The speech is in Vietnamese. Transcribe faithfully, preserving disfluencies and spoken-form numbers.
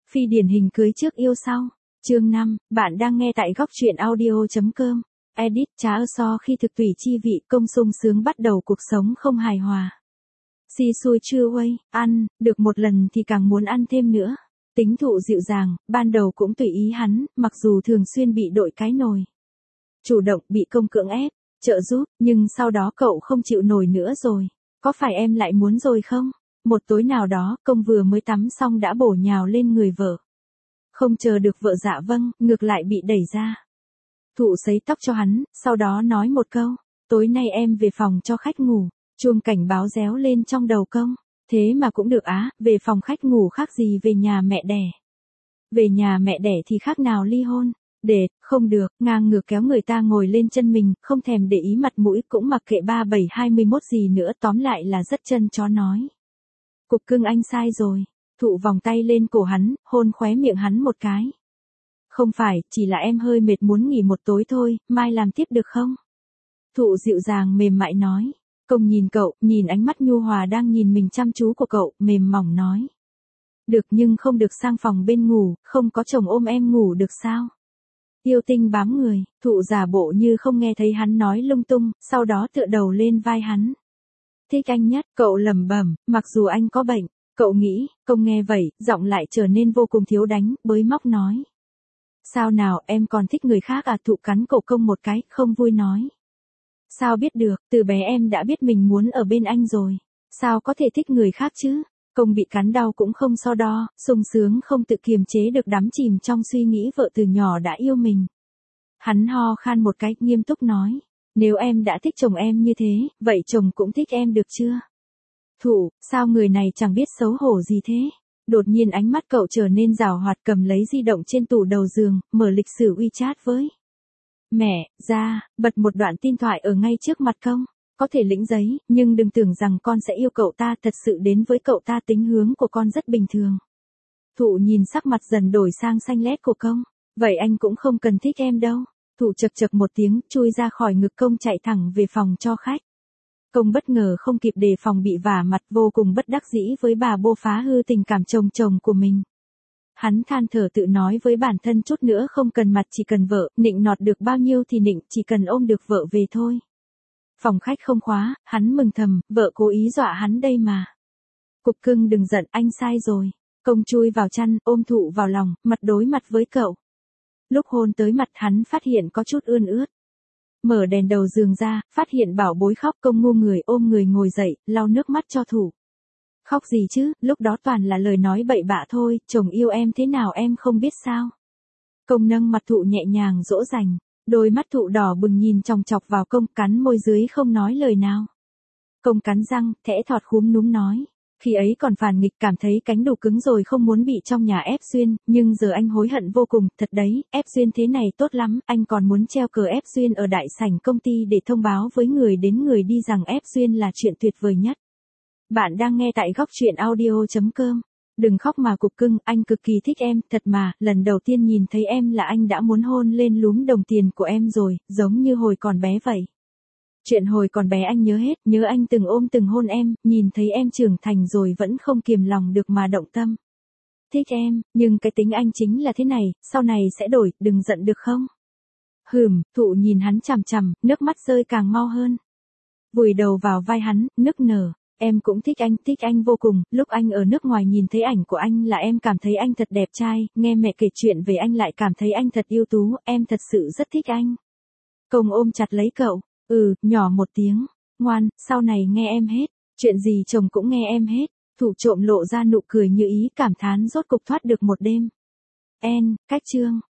Phi điển hình cưới trước yêu sau. Chương năm, bạn đang nghe tại góc truyện audio.com. Edit Trá ơ so khi thực tùy chi vị công sung sướng bắt đầu cuộc sống không hài hòa. Si xui chưa quay, ăn, được một lần thì càng muốn ăn thêm nữa. Tính thụ dịu dàng, ban đầu cũng tùy ý hắn, mặc dù thường xuyên bị đội cái nồi. Chủ động bị công cưỡng ép, trợ giúp, nhưng sau đó cậu không chịu nổi nữa rồi. Có phải em lại muốn rồi không? Một tối nào đó, công vừa mới tắm xong đã bổ nhào lên người vợ. Không chờ được vợ dạ vâng, ngược lại bị đẩy ra. Thụ sấy tóc cho hắn, sau đó nói một câu, tối nay em về phòng cho khách ngủ. Chuông cảnh báo réo lên trong đầu công, thế mà cũng được á, về phòng khách ngủ khác gì về nhà mẹ đẻ. Về nhà mẹ đẻ thì khác nào ly hôn. Để, không được, ngang ngược kéo người ta ngồi lên chân mình, không thèm để ý mặt mũi cũng mặc kệ ba bảy hai mươi mốt gì nữa, tóm lại là rất chân chó nói. Cục cưng anh sai rồi. Thụ vòng tay lên cổ hắn, hôn khóe miệng hắn một cái. Không phải, chỉ là em hơi mệt muốn nghỉ một tối thôi, mai làm tiếp được không? Thụ dịu dàng mềm mại nói. Công nhìn cậu, nhìn ánh mắt nhu hòa đang nhìn mình chăm chú của cậu, mềm mỏng nói. Được nhưng không được sang phòng bên ngủ, không có chồng ôm em ngủ được sao? Yêu tinh bám người, thụ giả bộ như không nghe thấy hắn nói lung tung, sau đó tựa đầu lên vai hắn. Thích anh nhất, cậu lẩm bẩm, mặc dù anh có bệnh. Cậu nghĩ, công nghe vậy, giọng lại trở nên vô cùng thiếu đánh, bới móc nói. Sao nào, em còn thích người khác à? Thụ cắn cổ công một cái, không vui nói. Sao biết được, từ bé em đã biết mình muốn ở bên anh rồi. Sao có thể thích người khác chứ? Công bị cắn đau cũng không so đo, sung sướng không tự kiềm chế được đắm chìm trong suy nghĩ vợ từ nhỏ đã yêu mình. Hắn ho khan một cái, nghiêm túc nói. Nếu em đã thích chồng em như thế, vậy chồng cũng thích em được chưa? Thụ, sao người này chẳng biết xấu hổ gì thế? Đột nhiên ánh mắt cậu trở nên giảo hoạt, cầm lấy di động trên tủ đầu giường, mở lịch sử WeChat với. Mẹ, ra, bật một đoạn tin thoại ở ngay trước mặt công. Có thể lĩnh giấy, nhưng đừng tưởng rằng con sẽ yêu cậu ta, thật sự đến với cậu ta tính hướng của con rất bình thường. Thụ nhìn sắc mặt dần đổi sang xanh lét của công. Vậy anh cũng không cần thích em đâu. Thụ chật chật một tiếng, chui ra khỏi ngực công chạy thẳng về phòng cho khách. Công bất ngờ không kịp đề phòng bị vả mặt, vô cùng bất đắc dĩ với bà bô phá hư tình cảm chồng chồng của mình. Hắn than thở tự nói với bản thân chút nữa không cần mặt chỉ cần vợ, nịnh nọt được bao nhiêu thì nịnh, chỉ cần ôm được vợ về thôi. Phòng khách không khóa, hắn mừng thầm, vợ cố ý dọa hắn đây mà. Cục cưng đừng giận, anh sai rồi. Công chui vào chăn, ôm thụ vào lòng, mặt đối mặt với cậu. Lúc hôn tới mặt hắn phát hiện có chút ươn ướt. Mở đèn đầu giường ra, phát hiện bảo bối khóc, công ngu người ôm người ngồi dậy, lau nước mắt cho thụ. Khóc gì chứ, lúc đó toàn là lời nói bậy bạ thôi, chồng yêu em thế nào em không biết sao. Công nâng mặt thụ nhẹ nhàng dỗ dành, đôi mắt thụ đỏ bừng nhìn chòng chọc vào công, cắn môi dưới không nói lời nào. Công cắn răng, thẽ thọt khúm núm nói. Khi ấy còn phản nghịch, cảm thấy cánh đủ cứng rồi, không muốn bị trong nhà ép Duyên, nhưng giờ anh hối hận vô cùng, thật đấy, ép Duyên thế này tốt lắm, anh còn muốn treo cờ ép Duyên ở đại sảnh công ty để thông báo với người đến người đi rằng ép Duyên là chuyện tuyệt vời nhất. Bạn đang nghe tại góc truyện audio.com. Đừng khóc mà cục cưng, anh cực kỳ thích em, thật mà, lần đầu tiên nhìn thấy em là anh đã muốn hôn lên lúm đồng tiền của em rồi, giống như hồi còn bé vậy. Chuyện hồi còn bé anh nhớ hết, nhớ anh từng ôm từng hôn em, nhìn thấy em trưởng thành rồi vẫn không kiềm lòng được mà động tâm. Thích em, nhưng cái tính anh chính là thế này, sau này sẽ đổi, đừng giận được không? Hừm, thụ nhìn hắn chằm chằm, nước mắt rơi càng mau hơn. Vùi đầu vào vai hắn, nức nở. Em cũng thích anh, thích anh vô cùng, lúc anh ở nước ngoài nhìn thấy ảnh của anh là em cảm thấy anh thật đẹp trai, nghe mẹ kể chuyện về anh lại cảm thấy anh thật ưu tú, em thật sự rất thích anh. Công ôm chặt lấy cậu. Ừ, nhỏ một tiếng, ngoan, sau này nghe em hết, chuyện gì chồng cũng nghe em hết. Thụ trộm lộ ra nụ cười như ý, cảm thán rốt cục thoát được một đêm. En, cách chương.